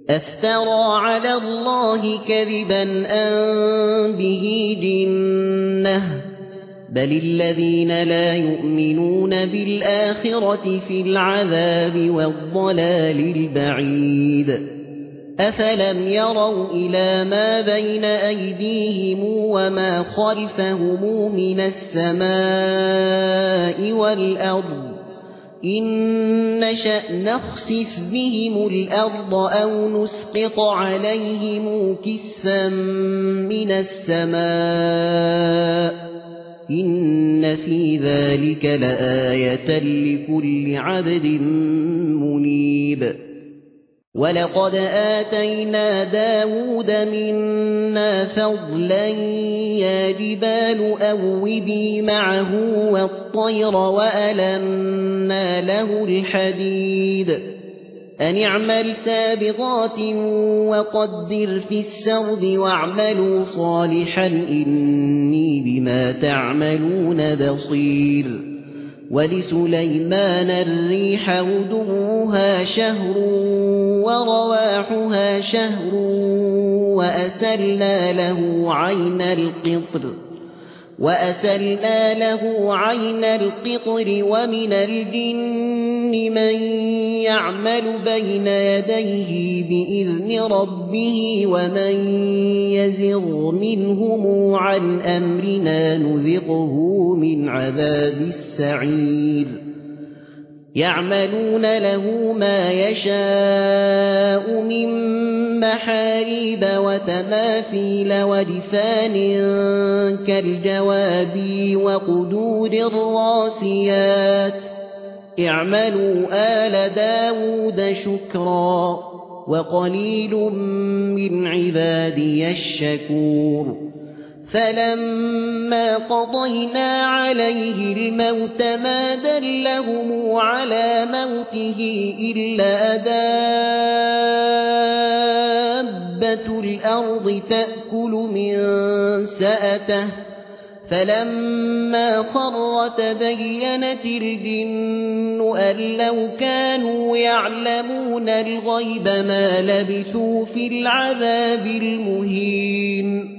أفترى على الله كذبا أم به جنة بل الذين لا يؤمنون بالآخرة في العذاب والضلال البعيد أفلم يروا إلى ما بين أيديهم وما خلفهم من السماء والأرض إن نشأ نخسف بهم الأرض أو نسقط عليهم كسفا من السماء إن في ذلك لآية لكل عبد منيب ولقد آتينا داود منا فضلا يا جبال أوبي معه والطير وألنا له الحديد أن اعمل سابغات وقدر في السرد واعملوا صالحا إني بما تعملون بصير ولسليمان الريح غدوها شهر ورواحها شهر وأسلنا له عين القطر ومن الجن من يعمل بين يديه بإذن ربه ومن يزغ منهم عن أمرنا نذقه من عذاب السعير يعملون له ما يشاء من محاريب وتماثيل ودفان كالجواب وقدور الراسيات اعملوا آل داود شكرا وقليل من عبادي الشكور فلما قضينا عليه الموت ما دلهم على موته إلا دابة الأرض تأكل من سأته فلما خر تبينت الجن أن لو كانوا يعلمون الغيب ما لبثوا في العذاب المهين